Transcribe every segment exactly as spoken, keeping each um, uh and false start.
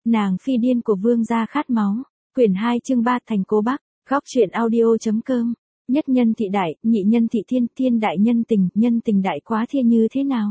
Nàng phi điên của vương gia khát máu. Quyển hai chương ba thành cố Bắc. Góc truyện audio.com. Nhất nhân thị đại, nhị nhân thị thiên, thiên đại nhân tình, nhân tình đại quá thiên như thế nào?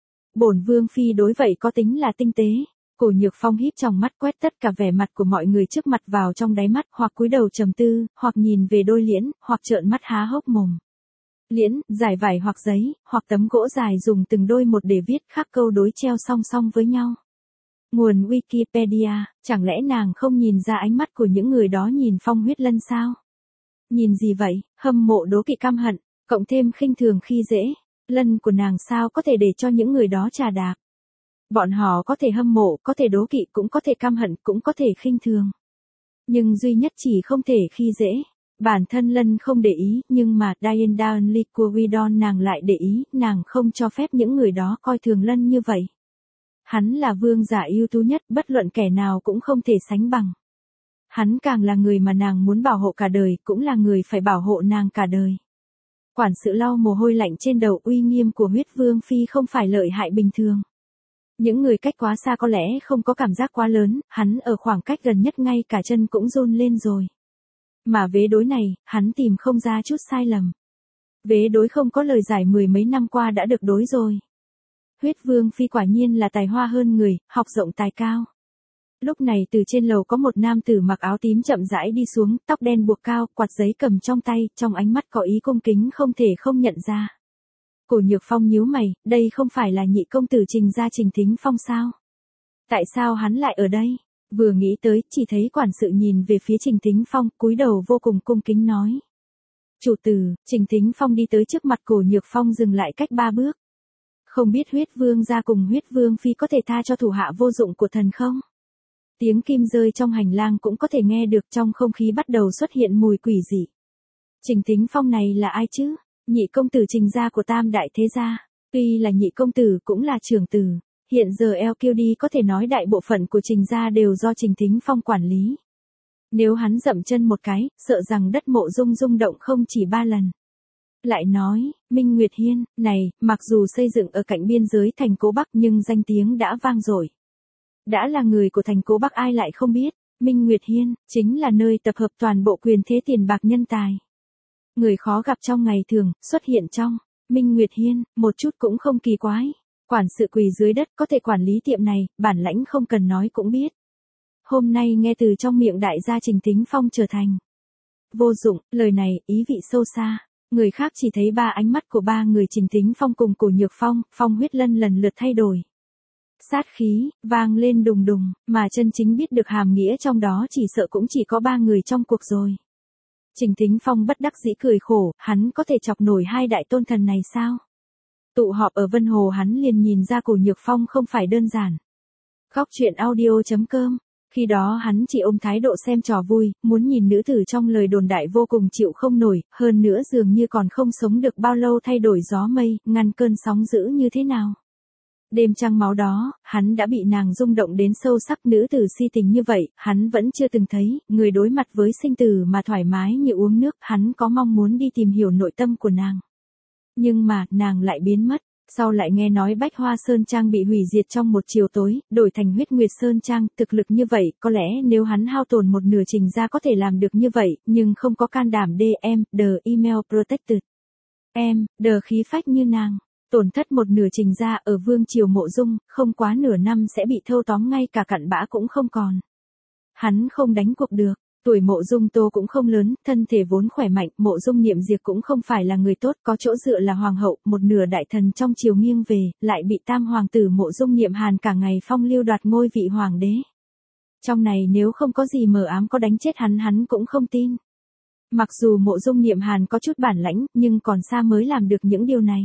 Bổn vương phi đối vậy có tính là tinh tế. Cổ Nhược Phong híp trong mắt quét tất cả vẻ mặt của mọi người trước mặt vào trong đáy mắt, hoặc cúi đầu trầm tư, hoặc nhìn về đôi Liễn, hoặc trợn mắt há hốc mồm. Liễn, giải vải hoặc giấy, hoặc tấm gỗ dài dùng từng đôi một để viết khắc câu đối treo song song với nhau. Nguồn Wikipedia, chẳng lẽ nàng không nhìn ra ánh mắt của những người đó nhìn Phong Huyết Lân sao? Nhìn gì vậy, hâm mộ đố kỵ căm hận, cộng thêm khinh thường khi dễ, lân của nàng sao có thể để cho những người đó trà đạp. Bọn họ có thể hâm mộ, có thể đố kỵ, cũng có thể căm hận, cũng có thể khinh thường. Nhưng duy nhất chỉ không thể khi dễ. Bản thân Lân không để ý, nhưng mà Diane Darnley của Widon nàng lại để ý, nàng không cho phép những người đó coi thường Lân như vậy. Hắn là vương giả ưu tú nhất, bất luận kẻ nào cũng không thể sánh bằng. Hắn càng là người mà nàng muốn bảo hộ cả đời, cũng là người phải bảo hộ nàng cả đời. Quản sự lau mồ hôi lạnh trên đầu, uy nghiêm của huyết vương phi không phải lợi hại bình thường. Những người cách quá xa có lẽ không có cảm giác quá lớn, hắn ở khoảng cách gần nhất ngay cả chân cũng run lên rồi. Mà vế đối này, hắn tìm không ra chút sai lầm. Vế đối không có lời giải mười mấy năm qua đã được đối rồi. Huyết vương phi quả nhiên là tài hoa hơn người, học rộng tài cao. Lúc này từ trên lầu có một nam tử mặc áo tím chậm rãi đi xuống, tóc đen buộc cao, quạt giấy cầm trong tay, trong ánh mắt có ý cung kính không thể không nhận ra. Cổ Nhược Phong nhíu mày, đây không phải là nhị công tử Trình gia Trình Thính Phong sao? Tại sao hắn lại ở đây? Vừa nghĩ tới, chỉ thấy quản sự nhìn về phía Trình Thính Phong, cúi đầu vô cùng cung kính nói. Chủ tử, Trình Thính Phong đi tới trước mặt Cổ Nhược Phong dừng lại cách ba bước. Không biết huyết vương gia cùng huyết vương phi có thể tha cho thủ hạ vô dụng của thần không? Tiếng kim rơi trong hành lang cũng có thể nghe được, trong không khí bắt đầu xuất hiện mùi quỷ dị. Trình Thính Phong này là ai chứ? Nhị công tử Trình gia của Tam đại thế gia. Tuy là nhị công tử cũng là trưởng tử. Hiện giờ lờ quy đê có thể nói đại bộ phận của Trình gia đều do Trình Thính Phong quản lý. Nếu hắn dậm chân một cái, sợ rằng đất Mộ Dung rung động không chỉ ba lần. Lại nói, Minh Nguyệt Hiên, này, mặc dù xây dựng ở cạnh biên giới thành cố Bắc nhưng danh tiếng đã vang dội. Đã là người của thành cố Bắc ai lại không biết, Minh Nguyệt Hiên, chính là nơi tập hợp toàn bộ quyền thế tiền bạc nhân tài. Người khó gặp trong ngày thường, xuất hiện trong Minh Nguyệt Hiên, một chút cũng không kỳ quái. Quản sự quỳ dưới đất có thể quản lý tiệm này, bản lãnh không cần nói cũng biết. Hôm nay nghe từ trong miệng đại gia Trình Thính Phong trở thành vô dụng, lời này, ý vị sâu xa. Người khác chỉ thấy ba ánh mắt của ba người Trình Thính Phong cùng Cổ Nhược Phong, Phong Huyết Lân lần lượt thay đổi. Sát khí, vang lên đùng đùng, mà chân chính biết được hàm nghĩa trong đó chỉ sợ cũng chỉ có ba người trong cuộc rồi. Trình Thính Phong bất đắc dĩ cười khổ, hắn có thể chọc nổi hai đại tôn thần này sao? Tụ họp ở Vân Hồ hắn liền nhìn ra Cổ Nhược Phong không phải đơn giản. Góc truyện audio.com. Khi đó hắn chỉ ôm thái độ xem trò vui, muốn nhìn nữ tử trong lời đồn đại vô cùng chịu không nổi, hơn nữa dường như còn không sống được bao lâu thay đổi gió mây, ngăn cơn sóng dữ như thế nào. Đêm trăng máu đó, hắn đã bị nàng rung động đến sâu sắc, nữ tử si tình như vậy, hắn vẫn chưa từng thấy, người đối mặt với sinh tử mà thoải mái như uống nước, hắn có mong muốn đi tìm hiểu nội tâm của nàng. Nhưng mà, nàng lại biến mất, sau lại nghe nói Bách Hoa Sơn Trang bị hủy diệt trong một chiều tối, đổi thành Huyết Nguyệt Sơn Trang, thực lực như vậy, có lẽ nếu hắn hao tổn một nửa Trình gia có thể làm được như vậy, nhưng không có can đảm D M, the email protected. Em, the khí phách như nàng. Tổn thất một nửa Trình gia ở vương triều Mộ Dung, không quá nửa năm sẽ bị thâu tóm ngay cả cặn bã cũng không còn. Hắn không đánh cuộc được, tuổi Mộ Dung Tô cũng không lớn, thân thể vốn khỏe mạnh, Mộ Dung Niệm Diệp cũng không phải là người tốt, có chỗ dựa là hoàng hậu, một nửa đại thần trong triều nghiêng về, lại bị tam hoàng tử Mộ Dung Niệm Hàn cả ngày phong lưu đoạt ngôi vị hoàng đế. Trong này nếu không có gì mờ ám có đánh chết hắn hắn cũng không tin. Mặc dù Mộ Dung Niệm Hàn có chút bản lãnh, nhưng còn xa mới làm được những điều này.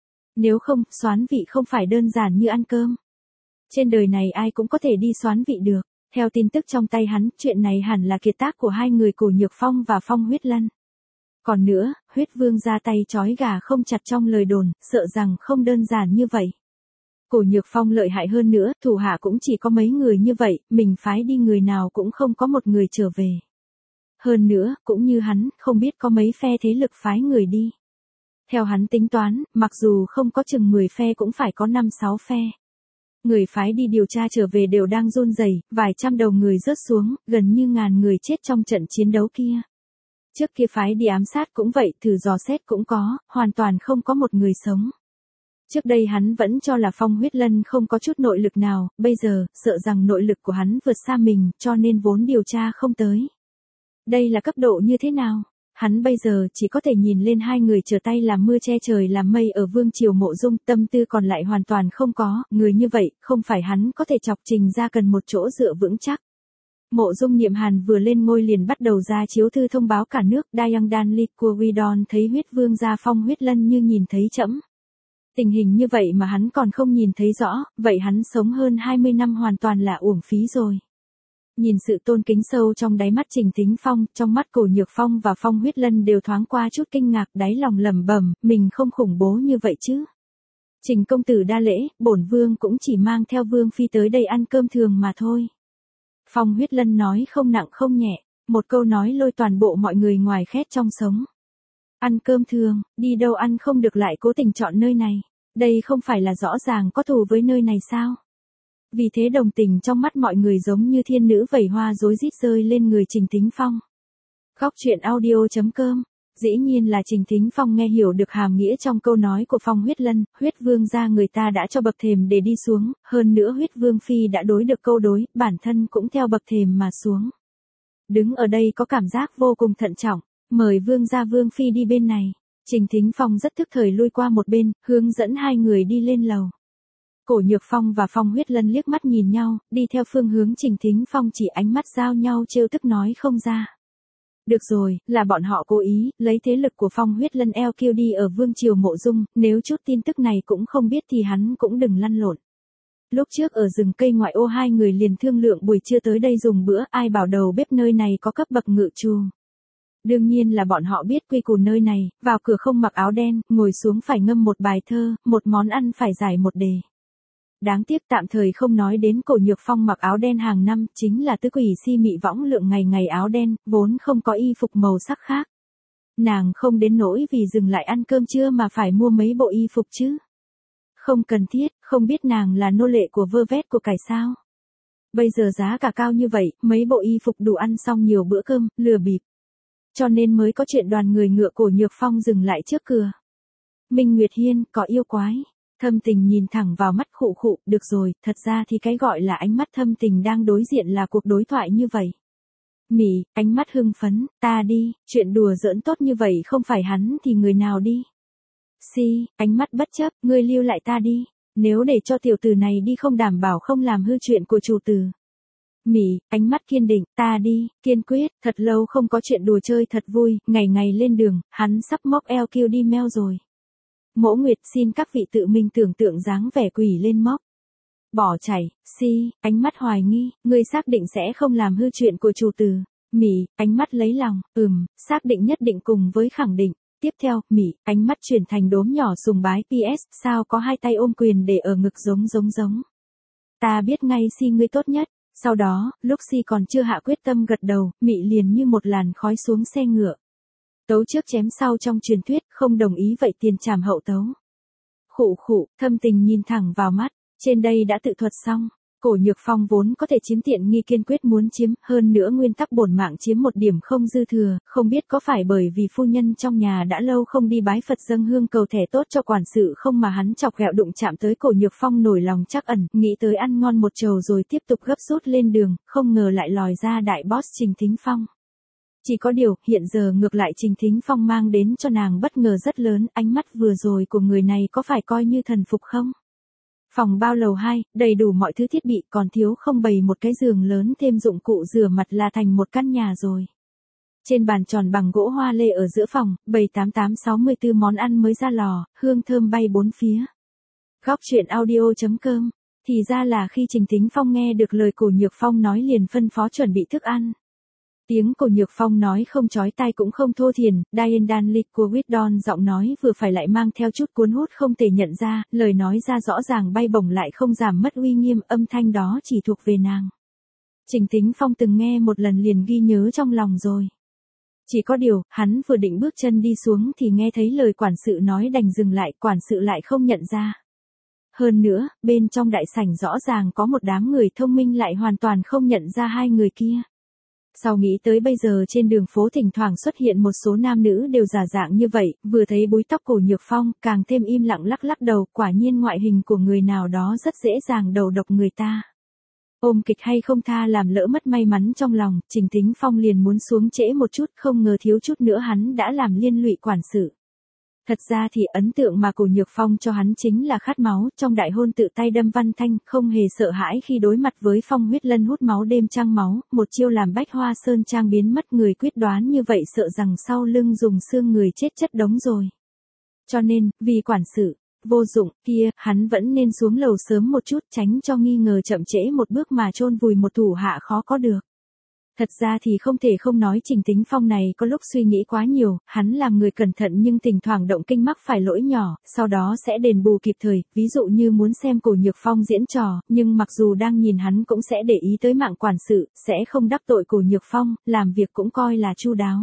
Nếu không, soán vị không phải đơn giản như ăn cơm. Trên đời này ai cũng có thể đi soán vị được. Theo tin tức trong tay hắn, chuyện này hẳn là kiệt tác của hai người Cổ Nhược Phong và Phong Huyết Lân. Còn nữa, huyết vương ra tay trói gà không chặt trong lời đồn, sợ rằng không đơn giản như vậy. Cổ Nhược Phong lợi hại hơn nữa, thủ hạ cũng chỉ có mấy người như vậy, mình phái đi người nào cũng không có một người trở về. Hơn nữa, cũng như hắn, không biết có mấy phe thế lực phái người đi. Theo hắn tính toán, mặc dù không có chừng mười phe cũng phải có năm sáu phe. người phái đi điều tra trở về đều đang run rẩy, vài trăm đầu người rớt xuống, gần như ngàn người chết trong trận chiến đấu kia. Trước kia phái đi ám sát cũng vậy, thử dò xét cũng có, hoàn toàn không có một người sống. Trước đây hắn vẫn cho là Phong Huyết Lân không có chút nội lực nào, bây giờ, sợ rằng nội lực của hắn vượt xa mình, cho nên vốn điều tra không tới. Đây là cấp độ như thế nào? Hắn bây giờ chỉ có thể nhìn lên hai người trở tay làm mưa che trời làm mây ở Vương Triều Mộ Dung, tâm tư còn lại hoàn toàn không có, người như vậy, không phải hắn có thể chọc Trình ra cần một chỗ dựa vững chắc. Mộ Dung Niệm Hàn vừa lên ngôi liền bắt đầu ra chiếu thư thông báo cả nước, Dayang Dan Lee Kuridon thấy huyết vương gia Phong Huyết Lân như nhìn thấy trẫm. Tình hình như vậy mà hắn còn không nhìn thấy rõ, vậy hắn sống hơn hai mươi năm hoàn toàn là uổng phí rồi. Nhìn sự tôn kính sâu trong đáy mắt Trình Thính Phong, trong mắt Cổ Nhược Phong và Phong Huyết Lân đều thoáng qua chút kinh ngạc, đáy lòng lẩm bẩm, mình không khủng bố như vậy chứ. Trình công tử đa lễ, bổn vương cũng chỉ mang theo vương phi tới đây ăn cơm thường mà thôi. Phong Huyết Lân nói không nặng không nhẹ, một câu nói lôi toàn bộ mọi người ngoài khét trong sống. Ăn cơm thường, đi đâu ăn không được lại cố tình chọn nơi này, đây không phải là rõ ràng có thù với nơi này sao? Vì thế đồng tình trong mắt mọi người giống như thiên nữ vẩy hoa rối rít rơi lên người Trình Thính Phong. Góc truyện audio chấm com. Dĩ nhiên là Trình Thính Phong nghe hiểu được hàm nghĩa trong câu nói của Phong Huyết Lân, huyết vương gia người ta đã cho bậc thềm để đi xuống, hơn nữa huyết vương phi đã đối được câu đối, bản thân cũng theo bậc thềm mà xuống. Đứng ở đây có cảm giác vô cùng thận trọng, mời vương gia vương phi đi bên này. Trình Thính Phong rất tức thời lui qua một bên, hướng dẫn hai người đi lên lầu. Cổ Nhược Phong và Phong Huyết Lân liếc mắt nhìn nhau, đi theo phương hướng Trình Thính Phong chỉ ánh mắt giao nhau trêu tức nói không ra. Được rồi, là bọn họ cố ý, lấy thế lực của Phong Huyết Lân eo kiêu đi ở Vương Triều Mộ Dung, nếu chút tin tức này cũng không biết thì hắn cũng đừng lăn lộn. Lúc trước ở rừng cây ngoại ô hai người liền thương lượng buổi trưa tới đây dùng bữa, ai bảo đầu bếp nơi này có cấp bậc ngự trù. Đương nhiên là bọn họ biết quy củ nơi này, vào cửa không mặc áo đen, ngồi xuống phải ngâm một bài thơ, một món ăn phải giải một đề. Đáng tiếc tạm thời không nói đến Cổ Nhược Phong mặc áo đen hàng năm, chính là tứ quỷ si mị võng lượng ngày ngày áo đen, vốn không có y phục màu sắc khác. Nàng không đến nỗi vì dừng lại ăn cơm trưa mà phải mua mấy bộ y phục chứ. Không cần thiết, không biết nàng là nô lệ của vơ vét của cải sao. Bây giờ giá cả cao như vậy, mấy bộ y phục đủ ăn xong nhiều bữa cơm, lừa bịp. Cho nên mới có chuyện đoàn người ngựa Cổ Nhược Phong dừng lại trước cửa. Minh Nguyệt Hiên, có yêu quái. Thâm Tình nhìn thẳng vào mắt khụ khụ, được rồi, thật ra thì cái gọi là ánh mắt Thâm Tình đang đối diện là cuộc đối thoại như vậy. Mỉ, ánh mắt hưng phấn, ta đi, chuyện đùa giỡn tốt như vậy không phải hắn thì người nào đi. Si, ánh mắt bất chấp, ngươi lưu lại ta đi, nếu để cho tiểu tử này đi không đảm bảo không làm hư chuyện của chủ tử. Mỉ, ánh mắt kiên định, ta đi, kiên quyết, thật lâu không có chuyện đùa chơi thật vui, ngày ngày lên đường, hắn sắp móc eo kêu đi meo rồi. Mỗ Nguyệt xin các vị tự mình tưởng tượng dáng vẻ quỷ lên móc. Bỏ chảy, Si, ánh mắt hoài nghi, ngươi xác định sẽ không làm hư chuyện của chủ tử. Mỉ, ánh mắt lấy lòng, ừm, xác định nhất định cùng với khẳng định. Tiếp theo, Mỉ, ánh mắt chuyển thành đốm nhỏ sùng bái pê ét, sao có hai tay ôm quyền để ở ngực giống giống giống. Ta biết ngay Si ngươi tốt nhất. Sau đó, lúc Si còn chưa hạ quyết tâm gật đầu, Mị liền như một làn khói xuống xe ngựa. Tấu trước chém sau trong truyền thuyết, không đồng ý vậy tiền trảm hậu tấu. Khụ khụ, Thâm Tình nhìn thẳng vào mắt, trên đây đã tự thuật xong. Cổ Nhược Phong vốn có thể chiếm tiện nghi kiên quyết muốn chiếm, hơn nữa nguyên tắc bổn mạng chiếm một điểm không dư thừa, không biết có phải bởi vì phu nhân trong nhà đã lâu không đi bái Phật dâng hương cầu thẻ tốt cho quản sự không mà hắn chọc ghẹo đụng chạm tới Cổ Nhược Phong nổi lòng trắc ẩn, nghĩ tới ăn ngon một chầu rồi tiếp tục gấp rút lên đường, không ngờ lại lòi ra đại boss Trình Thính Phong. Chỉ có điều, hiện giờ ngược lại Trình Thính Phong mang đến cho nàng bất ngờ rất lớn, ánh mắt vừa rồi của người này có phải coi như thần phục không? Phòng bao lầu hai, đầy đủ mọi thứ thiết bị, còn thiếu không bày một cái giường lớn thêm dụng cụ rửa mặt là thành một căn nhà rồi. Trên bàn tròn bằng gỗ hoa lê ở giữa phòng, bày tám tám sáu mươi tư món ăn mới ra lò, hương thơm bay bốn phía. Góc truyện audio chấm com. Thì ra là khi Trình Thính Phong nghe được lời Cổ Nhược Phong nói liền phân phó chuẩn bị thức ăn. Tiếng Cổ Nhược Phong nói không chói tai cũng không thô thiển, Diane Dan Lee Kuridon giọng nói vừa phải lại mang theo chút cuốn hút không thể nhận ra, lời nói ra rõ ràng bay bổng lại không giảm mất uy nghiêm, âm thanh đó chỉ thuộc về nàng. Trình Thính Phong từng nghe một lần liền ghi nhớ trong lòng rồi. Chỉ có điều, hắn vừa định bước chân đi xuống thì nghe thấy lời quản sự nói đành dừng lại, quản sự lại không nhận ra. hơn nữa, bên trong đại sảnh rõ ràng có một đám người thông minh lại hoàn toàn không nhận ra hai người kia. Sau nghĩ tới bây giờ trên đường phố thỉnh thoảng xuất hiện một số nam nữ đều giả dạng như vậy, vừa thấy búi tóc Cổ Nhược Phong, càng thêm im lặng lắc lắc đầu, quả nhiên ngoại hình của người nào đó rất dễ dàng đầu độc người ta. Ôm kịch hay không tha làm lỡ mất may mắn trong lòng, Trình Tính Phong liền muốn xuống trễ một chút, không ngờ thiếu chút nữa hắn đã làm liên lụy quản sự. Thật ra thì ấn tượng mà Cổ Nhược Phong cho hắn chính là khát máu, trong đại hôn tự tay đâm Văn Thanh, không hề sợ hãi khi đối mặt với Phong Huyết Lân hút máu đêm trăng máu, một chiêu làm Bách Hoa Sơn Trang biến mất, người quyết đoán như vậy sợ rằng sau lưng dùng xương người chết chất đống rồi. Cho nên, vì quản sự vô dụng kia, hắn vẫn nên xuống lầu sớm một chút, tránh cho nghi ngờ chậm trễ một bước mà chôn vùi một thủ hạ khó có được. Thật ra thì không thể không nói Trình Tính Phong này có lúc suy nghĩ quá nhiều, hắn làm người cẩn thận nhưng thỉnh thoảng động kinh mắc phải lỗi nhỏ, sau đó sẽ đền bù kịp thời, ví dụ như muốn xem Cổ Nhược Phong diễn trò, nhưng mặc dù đang nhìn hắn cũng sẽ để ý tới mạng quản sự, sẽ không đắc tội Cổ Nhược Phong, làm việc cũng coi là chu đáo.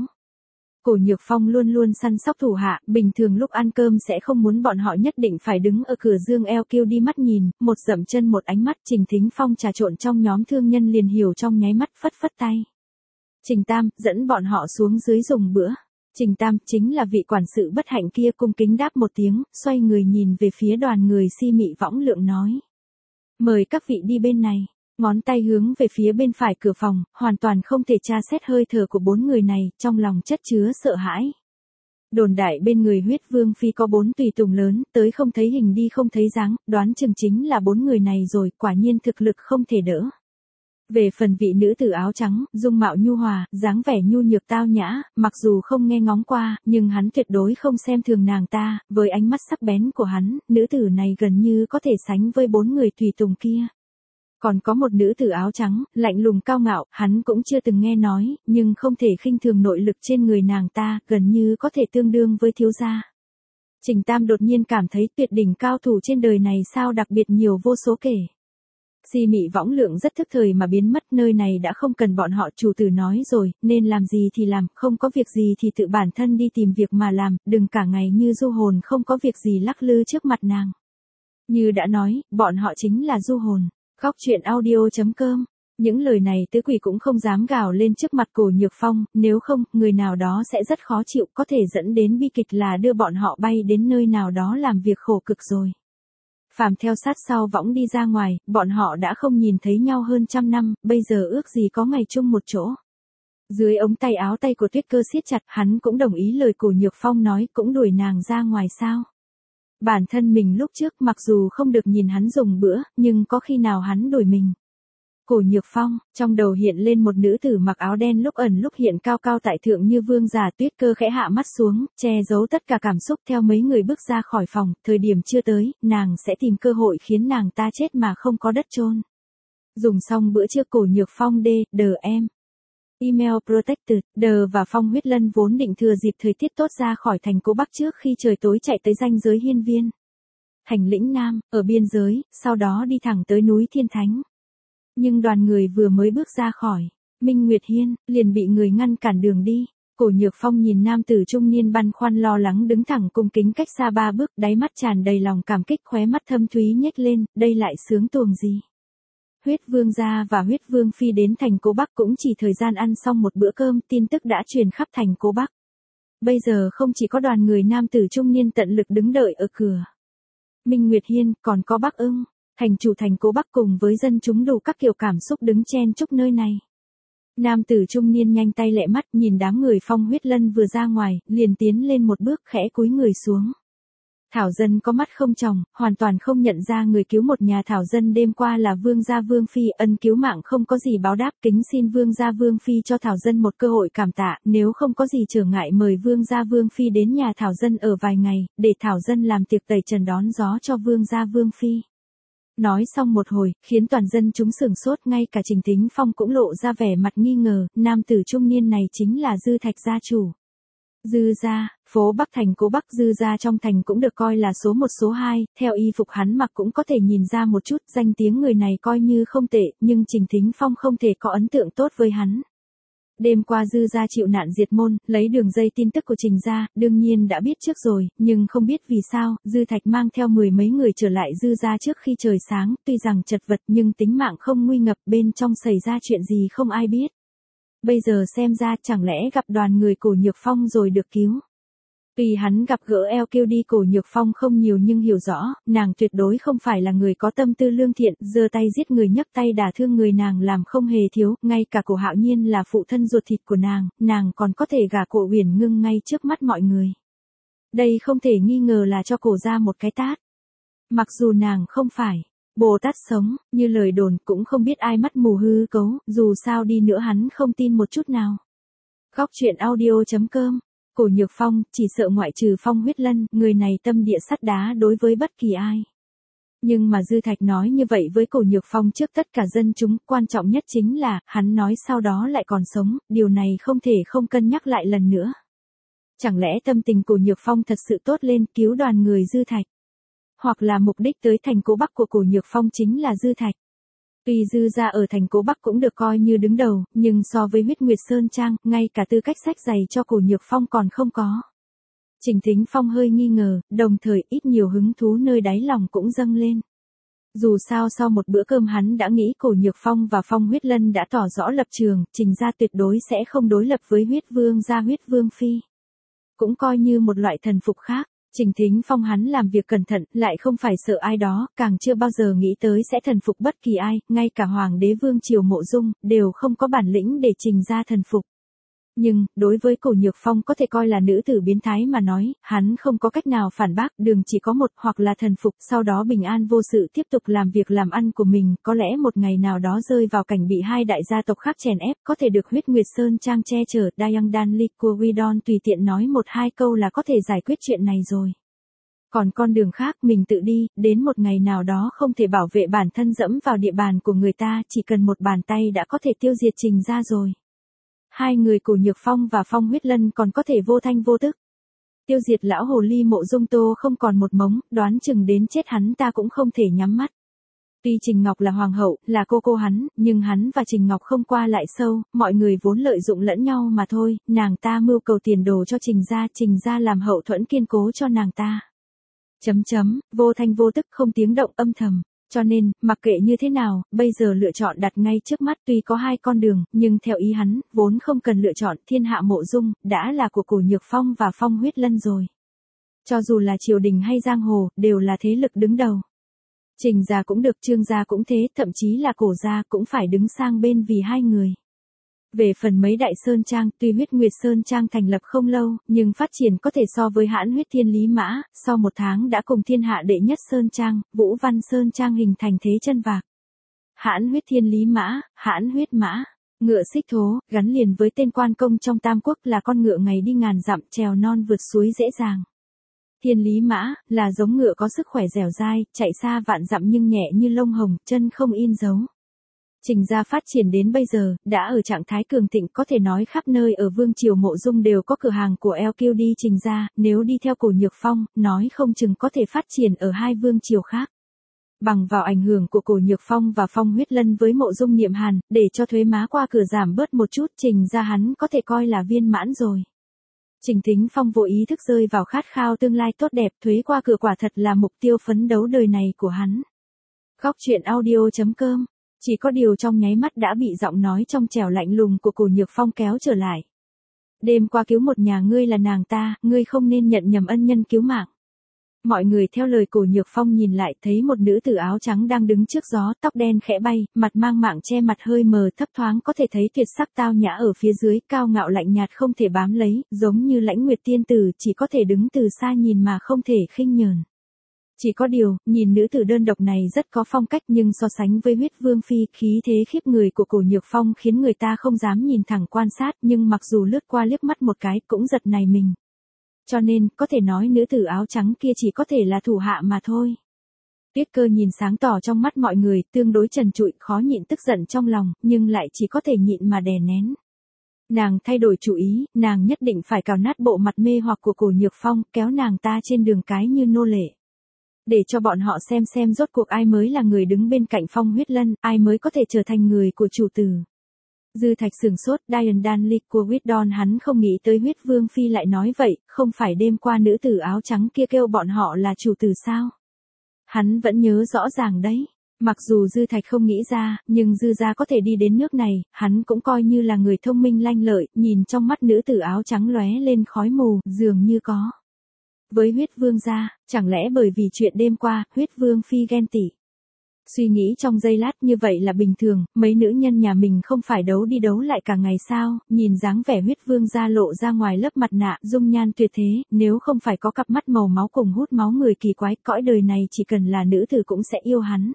Cổ Nhược Phong luôn luôn săn sóc thủ hạ, bình thường lúc ăn cơm sẽ không muốn bọn họ nhất định phải đứng ở cửa dương eo kêu đi mắt nhìn, một dậm chân một ánh mắt, Trình Tính Phong trà trộn trong nhóm thương nhân liền hiểu trong nháy mắt, phất phất tay. Trình Tam, dẫn bọn họ xuống dưới dùng bữa. Trình Tam, chính là vị quản sự bất hạnh kia, cung kính đáp một tiếng, xoay người nhìn về phía đoàn người si mị võng lượng nói. Mời các vị đi bên này. Ngón tay hướng về phía bên phải cửa phòng, hoàn toàn không thể tra xét hơi thở của bốn người này, trong lòng chất chứa sợ hãi. Đồn đại bên người Huyết Vương Phi có bốn tùy tùng lớn, tới không thấy hình đi không thấy dáng, đoán chừng chính là bốn người này rồi, quả nhiên thực lực không thể đỡ. Về phần vị nữ tử áo trắng, dung mạo nhu hòa, dáng vẻ nhu nhược tao nhã, mặc dù không nghe ngóng qua, nhưng hắn tuyệt đối không xem thường nàng ta, với ánh mắt sắc bén của hắn, nữ tử này gần như có thể sánh với bốn người tùy tùng kia. Còn có một nữ tử áo trắng, lạnh lùng cao ngạo, hắn cũng chưa từng nghe nói, nhưng không thể khinh thường nội lực trên người nàng ta, gần như có thể tương đương với thiếu gia. Trình Tam đột nhiên cảm thấy tuyệt đỉnh cao thủ trên đời này sao đặc biệt nhiều vô số kể. Si mị võng lượng rất thức thời mà biến mất, nơi này đã không cần bọn họ, chủ tử nói rồi, nên làm gì thì làm, không có việc gì thì tự bản thân đi tìm việc mà làm, đừng cả ngày như du hồn không có việc gì lắc lư trước mặt nàng. Như đã nói, bọn họ chính là du hồn. Khóc chuyện audio chấm com. Những lời này tứ quỷ cũng không dám gào lên trước mặt Cổ Nhược Phong, nếu không, người nào đó sẽ rất khó chịu, có thể dẫn đến bi kịch là đưa bọn họ bay đến nơi nào đó làm việc khổ cực rồi. Phàm theo sát sau võng đi ra ngoài, bọn họ đã không nhìn thấy nhau hơn trăm năm, bây giờ ước gì có ngày chung một chỗ. Dưới ống tay áo tay của Tuyết Cơ siết chặt, hắn cũng đồng ý lời Cổ Nhược Phong nói, cũng đuổi nàng ra ngoài sao. Bản thân mình lúc trước mặc dù không được nhìn hắn dùng bữa, nhưng có khi nào hắn đuổi mình. Cổ Nhược Phong, trong đầu hiện lên một nữ tử mặc áo đen lúc ẩn lúc hiện cao cao tại thượng như vương giả. Tuyết Cơ khẽ hạ mắt xuống, che giấu tất cả cảm xúc theo mấy người bước ra khỏi phòng, thời điểm chưa tới, nàng sẽ tìm cơ hội khiến nàng ta chết mà không có đất chôn. Dùng xong bữa trưa Cổ Nhược Phong đê, đờ em. Email Protected, Đờ và Phong Huyết Lân vốn định thừa dịp thời tiết tốt ra khỏi thành Cố Bắc trước khi trời tối chạy tới ranh giới Hiên Viên. Thành Lĩnh Nam, ở biên giới, sau đó đi thẳng tới núi Thiên Thánh. Nhưng đoàn người vừa mới bước ra khỏi Minh Nguyệt Hiên, liền bị người ngăn cản đường đi. Cổ Nhược Phong nhìn nam tử trung niên băn khoăn lo lắng đứng thẳng cung kính cách xa ba bước, đáy mắt tràn đầy lòng cảm kích, khóe mắt thâm thúy nhếch lên, đây lại sướng tuồng gì. Huyết Vương gia và Huyết Vương phi đến thành Cố Bắc cũng chỉ thời gian ăn xong một bữa cơm, tin tức đã truyền khắp thành Cố Bắc. Bây giờ không chỉ có đoàn người nam tử trung niên tận lực đứng đợi ở cửa Minh Nguyệt Hiên, còn có Bắc Ưng, thành chủ thành Cố Bắc cùng với dân chúng đủ các kiểu cảm xúc đứng chen chúc nơi này. Nam tử trung niên nhanh tay lẹ mắt nhìn đám người Phong Huyết Lân vừa ra ngoài, liền tiến lên một bước khẽ cúi người xuống. Thảo dân có mắt không tròng, hoàn toàn không nhận ra người cứu một nhà Thảo dân đêm qua là Vương gia Vương phi, ân cứu mạng không có gì báo đáp, kính xin Vương gia Vương phi cho Thảo dân một cơ hội cảm tạ, nếu không có gì trở ngại mời Vương gia Vương phi đến nhà Thảo dân ở vài ngày, để Thảo dân làm tiệc tẩy trần đón gió cho Vương gia Vương phi. Nói xong một hồi, khiến toàn dân chúng sửng sốt, ngay cả Trình Tính Phong cũng lộ ra vẻ mặt nghi ngờ, nam tử trung niên này chính là Dư Thạch gia chủ. Dư gia, phố Bắc thành Cố Bắc. Dư gia trong thành cũng được coi là số một số hai, theo y phục hắn mặc cũng có thể nhìn ra một chút, danh tiếng người này coi như không tệ, nhưng Trình Tính Phong không thể có ấn tượng tốt với hắn. Đêm qua Dư gia chịu nạn diệt môn, lấy đường dây tin tức của Trình gia, đương nhiên đã biết trước rồi, nhưng không biết vì sao, Dư Thạch mang theo mười mấy người trở lại Dư gia trước khi trời sáng, tuy rằng chật vật nhưng tính mạng không nguy ngập, bên trong xảy ra chuyện gì không ai biết. Bây giờ xem ra chẳng lẽ gặp đoàn người Cổ Nhược Phong rồi được cứu. Tuy hắn gặp gỡ eo kêu đi Cổ Nhược Phong không nhiều nhưng hiểu rõ, nàng tuyệt đối không phải là người có tâm tư lương thiện, giơ tay giết người nhấc tay đả thương người nàng làm không hề thiếu, ngay cả Cổ Hạo Nhiên là phụ thân ruột thịt của nàng, nàng còn có thể gả Cổ Uyển Ngưng ngay trước mắt mọi người. Đây không thể nghi ngờ là cho Cổ ra một cái tát. Mặc dù nàng không phải Bồ Tát sống, như lời đồn cũng không biết ai mắt mù hư cấu, dù sao đi nữa hắn không tin một chút nào. Góc truyện audio chấm com. Cổ Nhược Phong, chỉ sợ ngoại trừ Phong Huyết Lân, người này tâm địa sắt đá đối với bất kỳ ai. Nhưng mà Dư Thạch nói như vậy với Cổ Nhược Phong trước tất cả dân chúng, quan trọng nhất chính là, hắn nói sau đó lại còn sống, điều này không thể không cân nhắc lại lần nữa. Chẳng lẽ tâm tình Cổ Nhược Phong thật sự tốt lên cứu đoàn người Dư Thạch? Hoặc là mục đích tới thành Cố Bắc của Cổ Nhược Phong chính là Dư Thạch. Tuy Dư gia ở thành Cố Bắc cũng được coi như đứng đầu, nhưng so với Huyết Nguyệt Sơn Trang, ngay cả tư cách sách giày cho Cổ Nhược Phong còn không có. Trình Thính Phong hơi nghi ngờ, đồng thời ít nhiều hứng thú nơi đáy lòng cũng dâng lên. Dù sao sau một bữa cơm hắn đã nghĩ Cổ Nhược Phong và Phong Huyết Lân đã tỏ rõ lập trường, Trình gia tuyệt đối sẽ không đối lập với Huyết Vương gia Huyết Vương Phi. Cũng coi như một loại thần phục khác. Trình Thính Phong hắn làm việc cẩn thận, lại không phải sợ ai đó, càng chưa bao giờ nghĩ tới sẽ thần phục bất kỳ ai, ngay cả Hoàng đế Vương Triều Mộ Dung, đều không có bản lĩnh để Trình gia thần phục. Nhưng, đối với Cổ Nhược Phong có thể coi là nữ tử biến thái mà nói, hắn không có cách nào phản bác, đường chỉ có một, hoặc là thần phục, sau đó bình an vô sự tiếp tục làm việc làm ăn của mình, có lẽ một ngày nào đó rơi vào cảnh bị hai đại gia tộc khác chèn ép, có thể được Huyết Nguyệt Sơn Trang che chở, Dayang Dan Lik của Widon tùy tiện nói một hai câu là có thể giải quyết chuyện này rồi. Còn con đường khác mình tự đi, đến một ngày nào đó không thể bảo vệ bản thân dẫm vào địa bàn của người ta, chỉ cần một bàn tay đã có thể tiêu diệt Trình gia rồi. Hai người Cổ Nhược Phong và Phong Huyết Lân còn có thể vô thanh vô tức. Tiêu diệt lão hồ ly Mộ Dung Tô không còn một mống, đoán chừng đến chết hắn ta cũng không thể nhắm mắt. Tuy Trình Ngọc là hoàng hậu, là cô cô hắn, nhưng hắn và Trình Ngọc không qua lại sâu, mọi người vốn lợi dụng lẫn nhau mà thôi, nàng ta mưu cầu tiền đồ cho Trình gia, Trình gia làm hậu thuẫn kiên cố cho nàng ta. Chấm chấm, vô thanh vô tức không tiếng động âm thầm. Cho nên, mặc kệ như thế nào, bây giờ lựa chọn đặt ngay trước mắt tuy có hai con đường, nhưng theo ý hắn, vốn không cần lựa chọn, thiên hạ Mộ Dung, đã là của Cổ Nhược Phong và Phong Huyết Lân rồi. Cho dù là triều đình hay giang hồ, đều là thế lực đứng đầu. Trình gia cũng được, Trương gia cũng thế, thậm chí là Cổ gia cũng phải đứng sang bên vì hai người. Về phần mấy đại sơn trang, tuy Huyết Nguyệt Sơn Trang thành lập không lâu, nhưng phát triển có thể so với Hãn Huyết Thiên Lý Mã, sau một tháng đã cùng thiên hạ đệ nhất Sơn Trang, Vũ Văn Sơn Trang hình thành thế chân vạc. Hãn Huyết Thiên Lý Mã, Hãn Huyết Mã, ngựa xích thố, gắn liền với tên quan công trong Tam Quốc là con ngựa ngày đi ngàn dặm trèo non vượt suối dễ dàng. Thiên Lý Mã, là giống ngựa có sức khỏe dẻo dai, chạy xa vạn dặm nhưng nhẹ như lông hồng, chân không in dấu. Trình gia phát triển đến bây giờ, đã ở trạng thái cường thịnh, có thể nói khắp nơi ở Vương Triều Mộ Dung đều có cửa hàng của lờ quy đê Trình gia, nếu đi theo Cổ Nhược Phong, nói không chừng có thể phát triển ở hai vương triều khác. Bằng vào ảnh hưởng của Cổ Nhược Phong và Phong Huyết Lân với Mộ Dung Niệm Hàn, để cho thuế má qua cửa giảm bớt một chút, Trình gia hắn có thể coi là viên mãn rồi. Trình Thính Phong vô ý thức rơi vào khát khao tương lai tốt đẹp, thuế qua cửa quả thật là mục tiêu phấn đấu đời này của hắn. Góc truyện audio chấm com. Chỉ có điều trong nháy mắt đã bị giọng nói trong trẻo lạnh lùng của Cổ Nhược Phong kéo trở lại. Đêm qua cứu một nhà ngươi là nàng ta, ngươi không nên nhận nhầm ân nhân cứu mạng. Mọi người theo lời Cổ Nhược Phong nhìn lại thấy một nữ tử áo trắng đang đứng trước gió, tóc đen khẽ bay, mặt mang mạng che mặt hơi mờ thấp thoáng có thể thấy tuyệt sắc tao nhã ở phía dưới, cao ngạo lạnh nhạt không thể bám lấy, giống như Lãnh Nguyệt tiên tử chỉ có thể đứng từ xa nhìn mà không thể khinh nhờn. Chỉ có điều, nhìn nữ tử đơn độc này rất có phong cách nhưng so sánh với Huyết Vương Phi, khí thế khiếp người của Cổ Nhược Phong khiến người ta không dám nhìn thẳng quan sát, nhưng mặc dù lướt qua liếc mắt một cái cũng giật nảy mình. Cho nên, có thể nói nữ tử áo trắng kia chỉ có thể là thủ hạ mà thôi. Tuyết Cơ nhìn sáng tỏ trong mắt mọi người, tương đối trần trụi, khó nhịn tức giận trong lòng, nhưng lại chỉ có thể nhịn mà đè nén. Nàng thay đổi chủ ý, nàng nhất định phải cào nát bộ mặt mê hoặc của Cổ Nhược Phong, kéo nàng ta trên đường cái như nô lệ. Để cho bọn họ xem xem rốt cuộc ai mới là người đứng bên cạnh Phong Huyết Lân, ai mới có thể trở thành người của chủ tử. Dư Thạch sửng sốt, Diane Danley của Whitdon, hắn không nghĩ tới huyết vương phi lại nói vậy, không phải đêm qua nữ tử áo trắng kia kêu bọn họ là chủ tử sao? Hắn vẫn nhớ rõ ràng đấy. Mặc dù Dư Thạch không nghĩ ra, nhưng Dư gia có thể đi đến nước này, hắn cũng coi như là người thông minh lanh lợi, nhìn trong mắt nữ tử áo trắng lóe lên khói mù, dường như có. Với huyết vương gia, chẳng lẽ bởi vì chuyện đêm qua, huyết vương phi ghen tị? Suy nghĩ trong giây lát, như vậy là bình thường, mấy nữ nhân nhà mình không phải đấu đi đấu lại cả ngày sao? Nhìn dáng vẻ huyết vương gia lộ ra ngoài lớp mặt nạ, dung nhan tuyệt thế, nếu không phải có cặp mắt màu máu cùng hút máu người kỳ quái, cõi đời này chỉ cần là nữ tử cũng sẽ yêu hắn.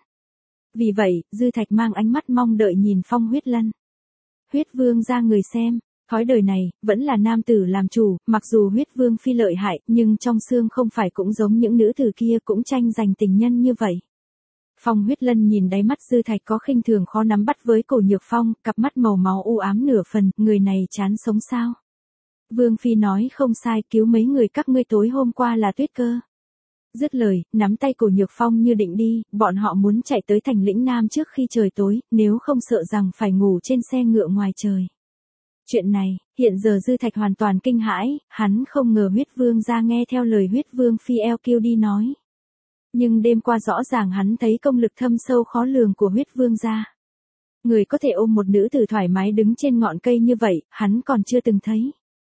Vì vậy, Dư Thạch mang ánh mắt mong đợi nhìn Phong Huyết Lân. Huyết vương gia người xem, thói đời này, vẫn là nam tử làm chủ, mặc dù huyết vương phi lợi hại, nhưng trong xương không phải cũng giống những nữ tử kia cũng tranh giành tình nhân như vậy. Phong Huyết Lân nhìn đáy mắt Dư Thạch có khinh thường khó nắm bắt với Cổ Nhược Phong, cặp mắt màu máu u ám nửa phần, người này chán sống sao? Vương phi nói không sai, cứu mấy người các ngươi tối hôm qua là Tuyết Cơ. Dứt lời, nắm tay Cổ Nhược Phong như định đi, bọn họ muốn chạy tới thành lĩnh Nam trước khi trời tối, nếu không sợ rằng phải ngủ trên xe ngựa ngoài trời. Chuyện này, hiện giờ Dư Thạch hoàn toàn kinh hãi, hắn không ngờ huyết vương ra nghe theo lời huyết vương phi eo kêu đi nói. Nhưng đêm qua rõ ràng hắn thấy công lực thâm sâu khó lường của huyết vương gia. Người có thể ôm một nữ tử thoải mái đứng trên ngọn cây như vậy, hắn còn chưa từng thấy.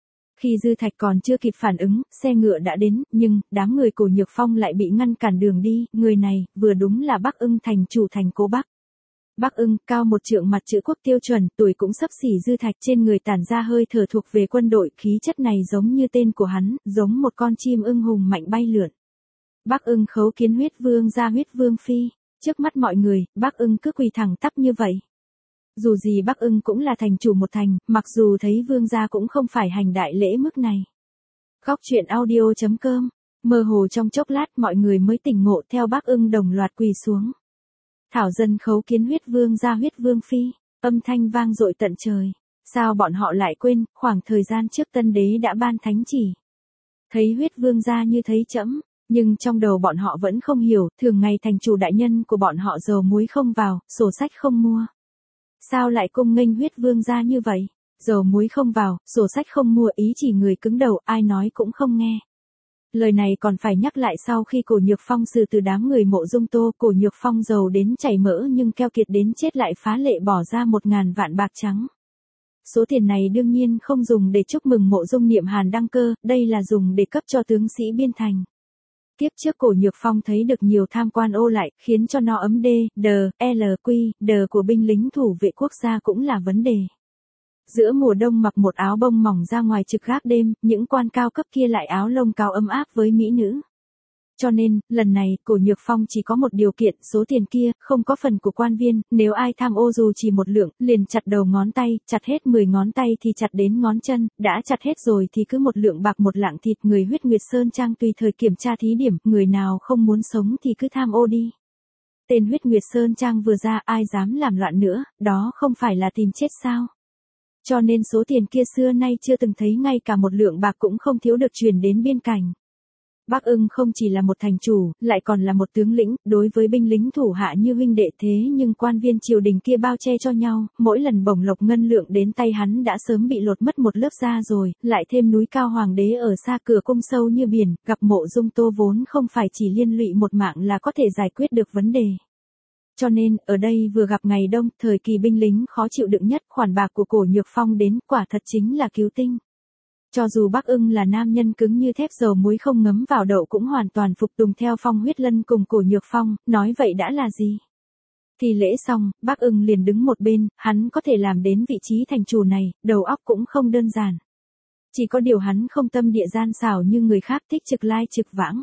Khi Dư Thạch còn chưa kịp phản ứng, xe ngựa đã đến, nhưng, đám người Cổ Nhược Phong lại bị ngăn cản đường đi, người này, vừa đúng là Bắc Ưng thành chủ thành Cố Bắc. Bắc Ưng, cao một trượng mặt chữ quốc tiêu chuẩn, tuổi cũng xấp xỉ Dư Thạch, trên người tản ra hơi thở thuộc về quân đội, khí chất này giống như tên của hắn, giống một con chim ưng hùng mạnh bay lượn. Bắc Ưng khấu kiến huyết vương gia huyết vương phi, trước mắt mọi người, Bắc Ưng cứ quỳ thẳng tắp như vậy. Dù gì Bắc Ưng cũng là thành chủ một thành, mặc dù thấy vương gia cũng không phải hành đại lễ mức này. Góc truyện audio chấm com, mơ hồ trong chốc lát mọi người mới tỉnh ngộ theo Bắc Ưng đồng loạt quỳ xuống. Thảo dân khấu kiến huyết vương gia huyết vương phi, âm thanh vang dội tận trời. Sao bọn họ lại quên, khoảng thời gian trước tân đế đã ban thánh chỉ. Thấy huyết vương gia như thấy trẫm. Nhưng trong đầu bọn họ vẫn không hiểu, thường ngày thành chủ đại nhân của bọn họ dầu muối không vào, sổ sách không mua. Sao lại cung nghênh huyết vương gia như vậy? Dầu muối không vào, sổ sách không mua, ý chỉ người cứng đầu, ai nói cũng không nghe. Lời này còn phải nhắc lại sau khi Cổ Nhược Phong xử từ đám người Mộ Dung Tô, Cổ Nhược Phong giàu đến chảy mỡ nhưng keo kiệt đến chết lại phá lệ bỏ ra một ngàn vạn bạc trắng. Số tiền này đương nhiên không dùng để chúc mừng Mộ Dung Niệm Hàn đăng cơ, đây là dùng để cấp cho tướng sĩ biên thành. Tiếp trước Cổ Nhược Phong thấy được nhiều tham quan ô lại, khiến cho nó ấm D, D, L, Q, D của binh lính thủ vệ quốc gia cũng là vấn đề. Giữa mùa đông mặc một áo bông mỏng ra ngoài trực gác đêm, những quan cao cấp kia lại áo lông cao ấm áp với mỹ nữ. Cho nên, lần này, Cổ Nhược Phong chỉ có một điều kiện, số tiền kia, không có phần của quan viên, nếu ai tham ô dù chỉ một lượng, liền chặt đầu ngón tay, chặt hết mười ngón tay thì chặt đến ngón chân, đã chặt hết rồi thì cứ một lượng bạc một lạng thịt. Người huyết Nguyệt Sơn Trang tùy thời kiểm tra thí điểm, người nào không muốn sống thì cứ tham ô đi. Tên huyết Nguyệt Sơn Trang vừa ra, ai dám làm loạn nữa, đó không phải là tìm chết sao? Cho nên số tiền kia xưa nay chưa từng thấy ngay cả một lượng bạc cũng không thiếu được truyền đến biên cảnh. Bắc Ưng không chỉ là một thành chủ, lại còn là một tướng lĩnh, đối với binh lính thủ hạ như huynh đệ thế nhưng quan viên triều đình kia bao che cho nhau, mỗi lần bổng lộc ngân lượng đến tay hắn đã sớm bị lột mất một lớp da rồi, lại thêm núi cao hoàng đế ở xa cửa cung sâu như biển, gặp Mộ Dung Tô vốn không phải chỉ liên lụy một mạng là có thể giải quyết được vấn đề. Cho nên, ở đây vừa gặp ngày đông, thời kỳ binh lính khó chịu đựng nhất, khoản bạc của Cổ Nhược Phong đến, quả thật chính là cứu tinh. Cho dù Bắc Ưng là nam nhân cứng như thép dầu muối không ngấm vào đậu cũng hoàn toàn phục tùng theo Phong Huyết Lân cùng Cổ Nhược Phong, nói vậy đã là gì? Thì lễ xong, Bắc Ưng liền đứng một bên, hắn có thể làm đến vị trí thành chủ này, đầu óc cũng không đơn giản. Chỉ có điều hắn không tâm địa gian xảo như người khác thích trực lai trực vãng.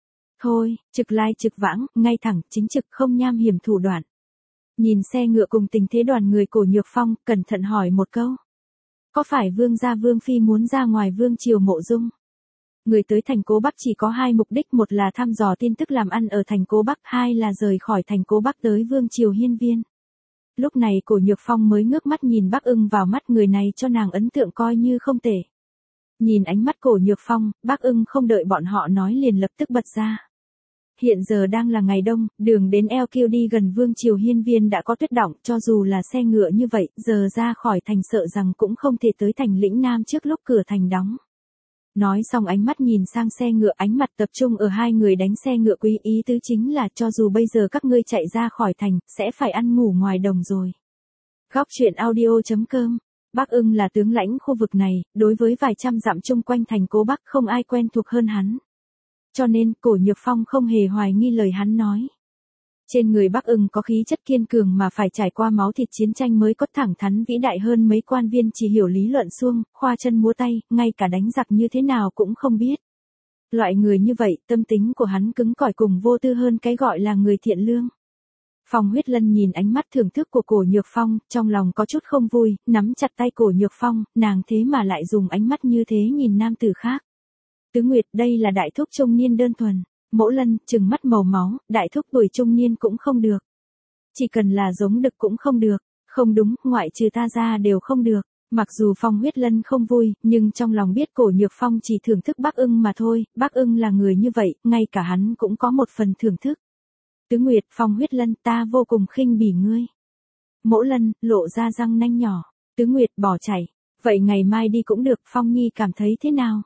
Thôi, trực lai trực vãng, ngay thẳng, chính trực, không nham hiểm thủ đoạn. Nhìn xe ngựa cùng tình thế đoàn người Cổ Nhược Phong, cẩn thận hỏi một câu. Có phải vương gia vương phi muốn ra ngoài vương triều Mộ Dung? Người tới thành Cố Bắc chỉ có hai mục đích, một là thăm dò tin tức làm ăn ở thành Cố Bắc, hai là rời khỏi thành Cố Bắc tới vương triều Hiên Viên. Lúc này Cổ Nhược Phong mới ngước mắt nhìn Bắc Ưng vào mắt, người này cho nàng ấn tượng coi như không tệ. Nhìn ánh mắt Cổ Nhược Phong, Bắc Ưng không đợi bọn họ nói liền lập tức bật ra. hiện giờ đang là ngày đông, đường đến eo kiêu đi gần Vương Triều Hiên Viên đã có tuyết đọng, cho dù là xe ngựa như vậy, giờ ra khỏi thành sợ rằng cũng không thể tới thành lĩnh Nam trước lúc cửa thành đóng. Nói xong ánh mắt nhìn sang xe ngựa, ánh mặt tập trung ở hai người đánh xe ngựa quý, ý tứ chính là cho dù bây giờ các ngươi chạy ra khỏi thành, sẽ phải ăn ngủ ngoài đồng rồi. Góc truyện audio chấm com. Bắc Ưng là tướng lãnh khu vực này, đối với vài trăm dặm chung quanh thành Cố Bắc không ai quen thuộc hơn hắn. Cho nên, Cổ Nhược Phong không hề hoài nghi lời hắn nói. Trên người Bắc Ưng có khí chất kiên cường mà phải trải qua máu thịt chiến tranh mới có thẳng thắn vĩ đại hơn mấy quan viên chỉ hiểu lý luận suông, khoa chân múa tay, ngay cả đánh giặc như thế nào cũng không biết. Loại người như vậy, tâm tính của hắn cứng cỏi cùng vô tư hơn cái gọi là người thiện lương. Phong Huyết Lân nhìn ánh mắt thưởng thức của Cổ Nhược Phong, trong lòng có chút không vui, nắm chặt tay Cổ Nhược Phong, nàng thế mà lại dùng ánh mắt như thế nhìn nam tử khác. Tứ Nguyệt, đây là đại thúc trung niên đơn thuần. Mỗ Lân, trừng mắt màu máu, đại thúc tuổi trung niên cũng không được. Chỉ cần là giống đực cũng không được, không đúng, ngoại trừ ta ra đều không được. Mặc dù Phong Huyết Lân không vui, nhưng trong lòng biết Cổ Nhược Phong chỉ thưởng thức Bắc Ưng mà thôi, Bắc Ưng là người như vậy, ngay cả hắn cũng có một phần thưởng thức. Tứ Nguyệt, Phong Huyết Lân, ta vô cùng khinh bỉ ngươi. Mỗ Lân, lộ ra răng nanh nhỏ. Tứ Nguyệt bỏ chạy. Vậy ngày mai đi cũng được, Phong Nhi cảm thấy thế nào?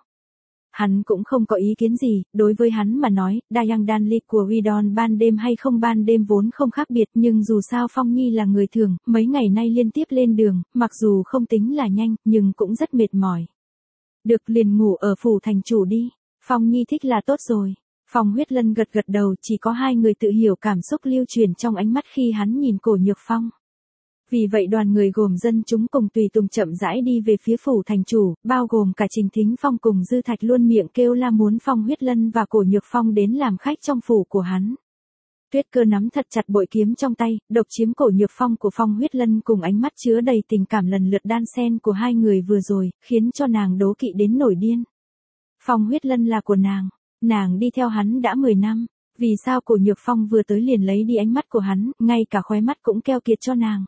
Hắn cũng không có ý kiến gì, đối với hắn mà nói, Dayang Danli của Ridon ban đêm hay không ban đêm vốn không khác biệt, nhưng dù sao Phong Nhi là người thường, mấy ngày nay liên tiếp lên đường, mặc dù không tính là nhanh, nhưng cũng rất mệt mỏi. Được, liền ngủ ở phủ thành chủ đi. Phong Nhi thích là tốt rồi. Phong Huyết Lân gật gật đầu, chỉ có hai người tự hiểu cảm xúc lưu truyền trong ánh mắt khi hắn nhìn Cổ Nhược Phong. Vì vậy đoàn người gồm dân chúng cùng tùy tùng chậm rãi đi về phía phủ thành chủ, bao gồm cả Trình Thính Phong cùng Dư Thạch luôn miệng kêu la muốn Phong Huyết Lân và Cổ Nhược Phong đến làm khách trong phủ của hắn. Tuyết Cơ nắm thật chặt bội kiếm trong tay, độc chiếm Cổ Nhược Phong của Phong Huyết Lân cùng ánh mắt chứa đầy tình cảm lần lượt đan xen của hai người vừa rồi, khiến cho nàng đố kỵ đến nổi điên. Phong Huyết Lân là của nàng, nàng đi theo hắn đã mười năm, vì sao Cổ Nhược Phong vừa tới liền lấy đi ánh mắt của hắn, ngay cả khóe mắt cũng keo kiệt cho nàng.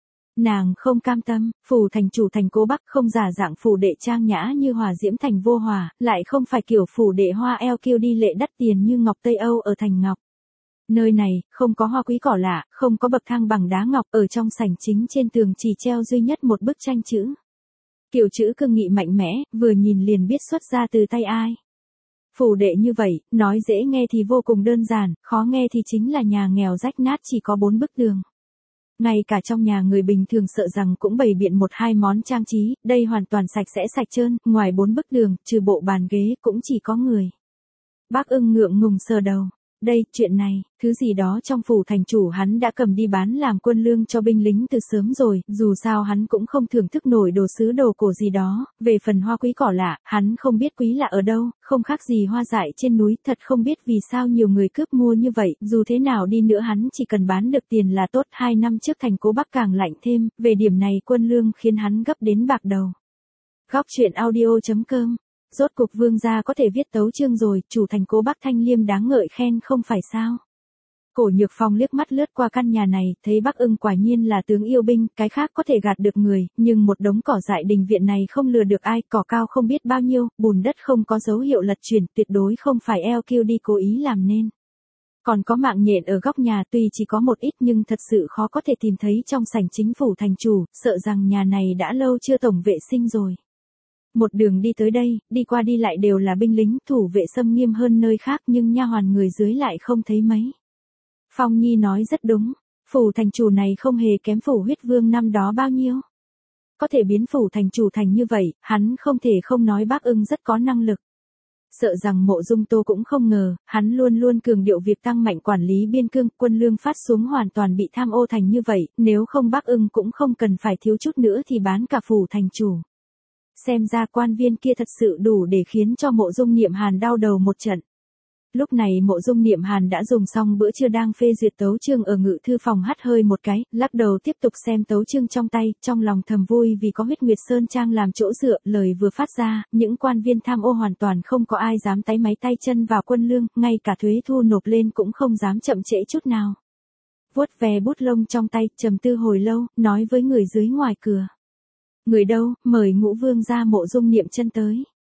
Nàng không cam tâm, phủ thành chủ thành Cố Bắc không giả dạng phủ đệ trang nhã như Hòa Diễm thành Vô Hòa, lại không phải kiểu phủ đệ hoa eo kiêu đi lệ đắt tiền như Ngọc Tây Âu ở thành Ngọc. Nơi này, không có hoa quý cỏ lạ, không có bậc thang bằng đá ngọc, ở trong sảnh chính trên tường chỉ treo duy nhất một bức tranh chữ. Kiểu chữ cương nghị mạnh mẽ, vừa nhìn liền biết xuất ra từ tay ai. Phủ đệ như vậy, nói dễ nghe thì vô cùng đơn giản, khó nghe thì chính là nhà nghèo rách nát chỉ có bốn bức tường. Ngay cả trong nhà người bình thường sợ rằng cũng bày biện một hai món trang trí, đây hoàn toàn sạch sẽ sạch trơn, ngoài bốn bức tường, trừ bộ bàn ghế, cũng chỉ có người. Bác Ưng ngượng ngùng sờ đầu. Đây, chuyện này, thứ gì đó trong phủ thành chủ hắn đã cầm đi bán làm quân lương cho binh lính từ sớm rồi, dù sao hắn cũng không thưởng thức nổi đồ sứ đồ cổ gì đó, về phần hoa quý cỏ lạ, hắn không biết quý lạ ở đâu, không khác gì hoa dại trên núi, thật không biết vì sao nhiều người cướp mua như vậy, dù thế nào đi nữa hắn chỉ cần bán được tiền là tốt. Hai năm trước thành Cố Bắc càng lạnh thêm, về điểm này quân lương khiến hắn gấp đến bạc đầu. Góc truyện audio chấm com. Rốt cục vương gia có thể viết tấu chương rồi, chủ thành Cố Bắc Thanh Liêm đáng ngợi khen không phải sao. Cổ Nhược Phong liếc mắt lướt qua căn nhà này, thấy Bắc Ưng quả nhiên là tướng yêu binh, cái khác có thể gạt được người, nhưng một đống cỏ dại đình viện này không lừa được ai, cỏ cao không biết bao nhiêu, bùn đất không có dấu hiệu lật chuyển, tuyệt đối không phải eo kiêu đi cố ý làm nên. Còn có mạng nhện ở góc nhà tuy chỉ có một ít nhưng thật sự khó có thể tìm thấy trong sảnh chính phủ thành chủ, sợ rằng nhà này đã lâu chưa tổng vệ sinh rồi. Một đường đi tới đây, đi qua đi lại đều là binh lính, thủ vệ xâm nghiêm hơn nơi khác nhưng nha hoàn người dưới lại không thấy mấy. Phong Nhi nói rất đúng, phủ thành chủ này không hề kém phủ huyết vương năm đó bao nhiêu. Có thể biến phủ thành chủ thành như vậy, hắn không thể không nói Bác Ưng rất có năng lực. Sợ rằng Mộ Dung Tô cũng không ngờ, hắn luôn luôn cường điệu việc tăng mạnh quản lý biên cương, quân lương phát xuống hoàn toàn bị tham ô thành như vậy, nếu không Bác Ưng cũng không cần phải thiếu chút nữa thì bán cả phủ thành chủ. Xem ra quan viên kia thật sự đủ để khiến cho Mộ Dung Niệm Hàn đau đầu một trận. Lúc này Mộ Dung Niệm Hàn đã dùng xong bữa trưa đang phê duyệt tấu chương ở ngự thư phòng hắt hơi một cái, lắc đầu tiếp tục xem tấu chương trong tay, trong lòng thầm vui vì có huyết nguyệt sơn trang làm chỗ dựa, lời vừa phát ra, những quan viên tham ô hoàn toàn không có ai dám táy máy tay chân vào quân lương, ngay cả thuế thu nộp lên cũng không dám chậm trễ chút nào. Vuốt ve bút lông trong tay, trầm tư hồi lâu, nói với người dưới ngoài cửa. Người đâu, mời Ngũ Vương ra Mộ Dung Niệm Chân tới.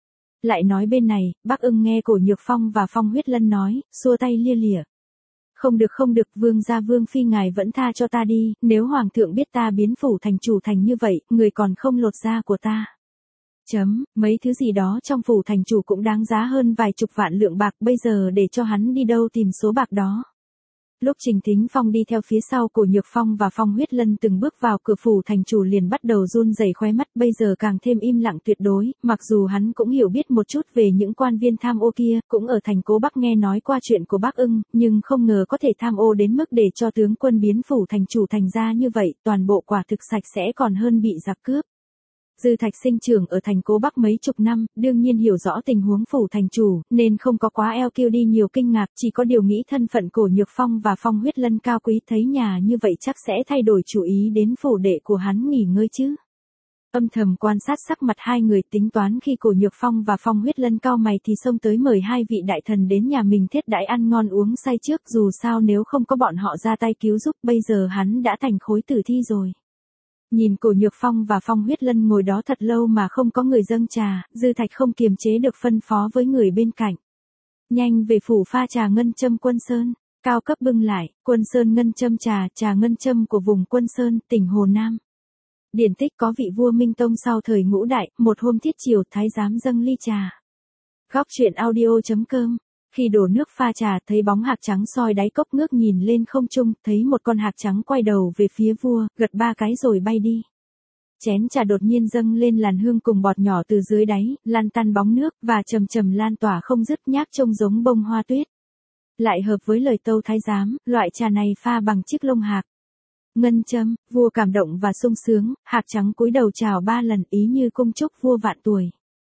Lại nói bên này, Bắc Ưng nghe Cổ Nhược Phong và Phong Huyết Lân nói, xua tay lia lịa. Không được không được, vương gia vương phi ngài vẫn tha cho ta đi, nếu hoàng thượng biết ta biến phủ thành chủ thành như vậy, người còn không lột da của ta. Chấm, mấy thứ gì đó trong phủ thành chủ cũng đáng giá hơn vài chục vạn lượng bạc, bây giờ để cho hắn đi đâu tìm số bạc đó. Lúc Trình Thính Phong đi theo phía sau Cổ Nhược Phong và Phong Huyết Lân từng bước vào cửa phủ thành chủ liền bắt đầu run rẩy khóe mắt, bây giờ càng thêm im lặng tuyệt đối, mặc dù hắn cũng hiểu biết một chút về những quan viên tham ô kia, cũng ở thành Cố Bắc nghe nói qua chuyện của Bắc Ưng, nhưng không ngờ có thể tham ô đến mức để cho tướng quân biến phủ thành chủ thành ra như vậy, toàn bộ quả thực sạch sẽ còn hơn bị giặc cướp. Dư Thạch sinh trưởng ở thành Cố Bắc mấy chục năm, đương nhiên hiểu rõ tình huống phủ thành chủ, nên không có quá eo kiêu đi nhiều kinh ngạc, chỉ có điều nghĩ thân phận Cổ Nhược Phong và Phong Huyết Lân cao quý thấy nhà như vậy chắc sẽ thay đổi chủ ý đến phủ đệ của hắn nghỉ ngơi chứ. Âm thầm quan sát sắc mặt hai người, tính toán khi Cổ Nhược Phong và Phong Huyết Lân cao mày thì xông tới mời hai vị đại thần đến nhà mình thiết đãi ăn ngon uống say trước, dù sao nếu không có bọn họ ra tay cứu giúp bây giờ hắn đã thành khối tử thi rồi. Nhìn Cổ Nhược Phong và Phong Huyết Lân ngồi đó thật lâu mà không có người dâng trà, Dư Thạch không kiềm chế được phân phó với người bên cạnh. Nhanh về phủ pha trà ngân châm Quân Sơn, cao cấp bưng lại, Quân Sơn ngân châm trà, trà ngân châm của vùng Quân Sơn, tỉnh Hồ Nam. Điển tích có vị vua Minh Tông sau thời Ngũ Đại, một hôm thiết chiều thái giám dâng ly trà. Góc truyện audio chấm com. Khi đổ nước pha trà thấy bóng hạc trắng soi đáy cốc ngước nhìn lên không trung, thấy một con hạc trắng quay đầu về phía vua, gật ba cái rồi bay đi. Chén trà đột nhiên dâng lên làn hương cùng bọt nhỏ từ dưới đáy, lan tan bóng nước, và trầm trầm lan tỏa không dứt, nháp trông giống bông hoa tuyết. Lại hợp với lời tâu thái giám, loại trà này pha bằng chiếc lông hạc. Ngân châm, vua cảm động và sung sướng, hạc trắng cúi đầu chào ba lần ý như cung chúc vua vạn tuổi.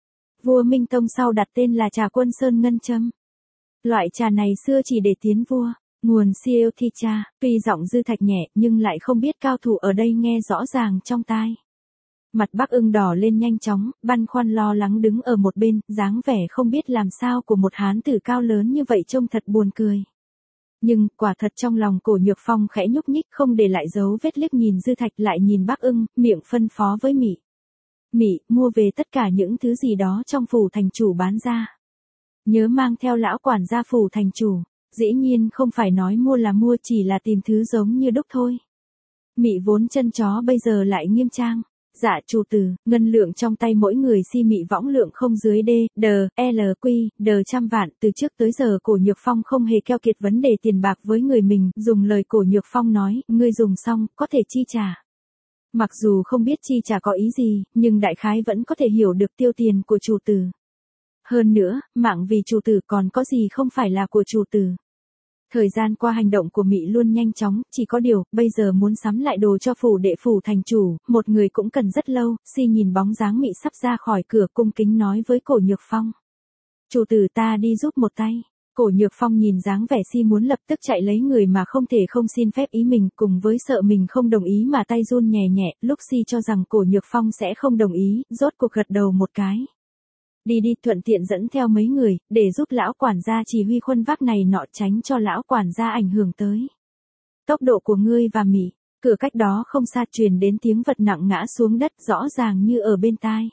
Vua Minh Tông sau đặt tên là trà Quân Sơn ngân châm. Loại trà này xưa chỉ để tiến vua, nguồn siêu thi cha, tuy giọng Dư Thạch nhẹ nhưng lại không biết cao thủ ở đây nghe rõ ràng trong tai. Mặt Bắc Ưng đỏ lên nhanh chóng, băn khoăn lo lắng đứng ở một bên, dáng vẻ không biết làm sao của một hán tử cao lớn như vậy trông thật buồn cười. Nhưng, quả thật trong lòng Cổ Nhược Phong khẽ nhúc nhích không để lại dấu vết liếc nhìn Dư Thạch lại nhìn Bắc Ưng, miệng phân phó với Mị. Mị, mua về tất cả những thứ gì đó trong phủ thành chủ bán ra. Nhớ mang theo lão quản gia phủ thành chủ, dĩ nhiên không phải nói mua là mua chỉ là tìm thứ giống như đúc thôi. Mị vốn chân chó bây giờ lại nghiêm trang. Dạ chủ tử, ngân lượng trong tay mỗi người si mị võng lượng không dưới D, D, L, Q, D trăm vạn, từ trước tới giờ Cổ Nhược Phong không hề keo kiệt vấn đề tiền bạc với người mình, dùng lời Cổ Nhược Phong nói, ngươi dùng xong, có thể chi trả. Mặc dù không biết chi trả có ý gì, nhưng đại khái vẫn có thể hiểu được tiêu tiền của chủ tử. Hơn nữa, mạng vì chủ tử còn có gì không phải là của chủ tử. Thời gian qua hành động của Mị luôn nhanh chóng, chỉ có điều, bây giờ muốn sắm lại đồ cho phủ đệ phủ thành chủ, một người cũng cần rất lâu, si nhìn bóng dáng Mị sắp ra khỏi cửa cung kính nói với Cổ Nhược Phong. Chủ tử ta đi giúp một tay. Cổ Nhược Phong nhìn dáng vẻ si muốn lập tức chạy lấy người mà không thể không xin phép ý mình, cùng với sợ mình không đồng ý mà tay run nhẹ nhẹ, lúc si cho rằng Cổ Nhược Phong sẽ không đồng ý, rốt cuộc gật đầu một cái. Đi đi, thuận tiện dẫn theo mấy người, để giúp lão quản gia chỉ huy khuân vác này nọ, tránh cho lão quản gia ảnh hưởng tới tốc độ của ngươi và Mị. Cửa cách đó không xa truyền đến tiếng vật nặng ngã xuống đất rõ ràng như ở bên tai.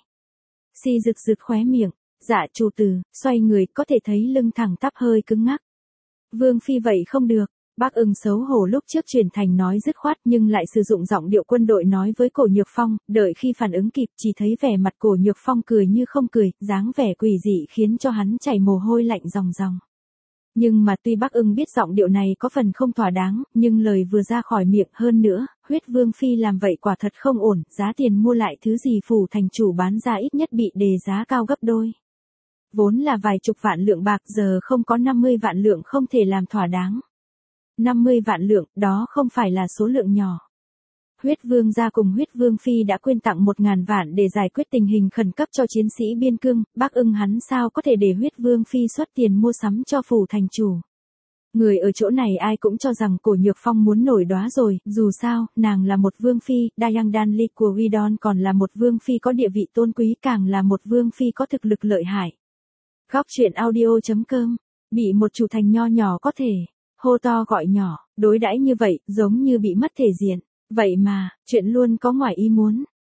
Si rực rực khóe miệng, dạ chủ tử, xoay người có thể thấy lưng thẳng tắp hơi cứng ngắc. Vương phi vậy không được. Bác Ưng xấu hổ lúc trước chuyển thành nói dứt khoát nhưng lại sử dụng giọng điệu quân đội nói với Cổ Nhược Phong, đợi khi phản ứng kịp chỉ thấy vẻ mặt Cổ Nhược Phong cười như không cười, dáng vẻ quỷ dị khiến cho hắn chảy mồ hôi lạnh ròng ròng. Nhưng mà tuy Bác Ưng biết giọng điệu này có phần không thỏa đáng, nhưng lời vừa ra khỏi miệng hơn nữa, huyết vương phi làm vậy quả thật không ổn, giá tiền mua lại thứ gì phủ thành chủ bán ra ít nhất bị đề giá cao gấp đôi. Vốn là vài chục vạn lượng bạc giờ không có năm mươi vạn lượng không thể làm thỏa đáng. năm mươi vạn lượng, đó không phải là số lượng nhỏ. Huyết vương gia cùng huyết vương phi đã quyên tặng một ngàn vạn để giải quyết tình hình khẩn cấp cho chiến sĩ biên cương, Bác Ưng hắn sao có thể để huyết vương phi xuất tiền mua sắm cho phủ thành chủ. Người ở chỗ này ai cũng cho rằng Cổ Nhược Phong muốn nổi đóa rồi, dù sao, nàng là một vương phi, Dayang Danli của Widon còn là một vương phi có địa vị tôn quý, càng là một vương phi có thực lực lợi hại. Góc truyện audio chấm com, bị một chủ thành nho nhỏ có thể hô to gọi nhỏ, đối đãi như vậy, giống như bị mất thể diện. Vậy mà, chuyện luôn có ngoài ý muốn.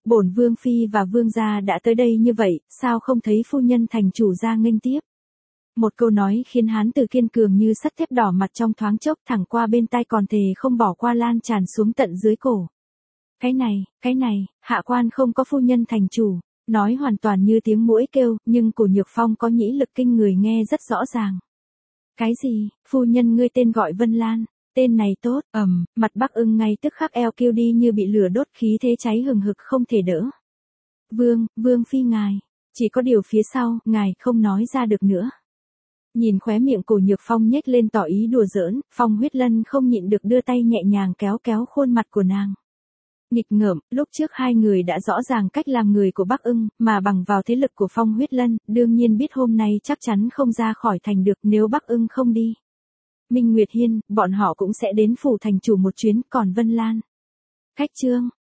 Bổn vương phi và vương gia đã tới đây như vậy, sao không thấy phu nhân thành chủ ra nghênh tiếp? Một câu nói khiến hán tử kiên cường như sắt thép đỏ mặt trong thoáng chốc, thẳng qua bên tai còn thề không bỏ qua lan tràn xuống tận dưới cổ. Cái này, cái này, hạ quan không có phu nhân thành chủ, nói hoàn toàn như tiếng muỗi kêu, nhưng Cổ Nhược Phong có nhĩ lực kinh người nghe rất rõ ràng. Cái gì, phu nhân ngươi tên gọi Vân Lan, tên này tốt, ầm, mặt Bắc Ưng ngay tức khắc eo kêu đi như bị lửa đốt, khí thế cháy hừng hực không thể đỡ. Vương, vương phi ngài, chỉ có điều phía sau, ngài không nói ra được nữa. Nhìn khóe miệng Cổ Nhược Phong nhếch lên tỏ ý đùa giỡn, Phong Huyết Lân không nhịn được đưa tay nhẹ nhàng kéo kéo khuôn mặt của nàng. Nghịch ngợm, lúc trước hai người đã rõ ràng cách làm người của Bắc Ưng, mà bằng vào thế lực của Phong Huyết Lân, đương nhiên biết hôm nay chắc chắn không ra khỏi thành được nếu Bắc Ưng không đi. Minh Nguyệt Hiên, bọn họ cũng sẽ đến phủ thành chủ một chuyến, còn Vân Lan. Cách chương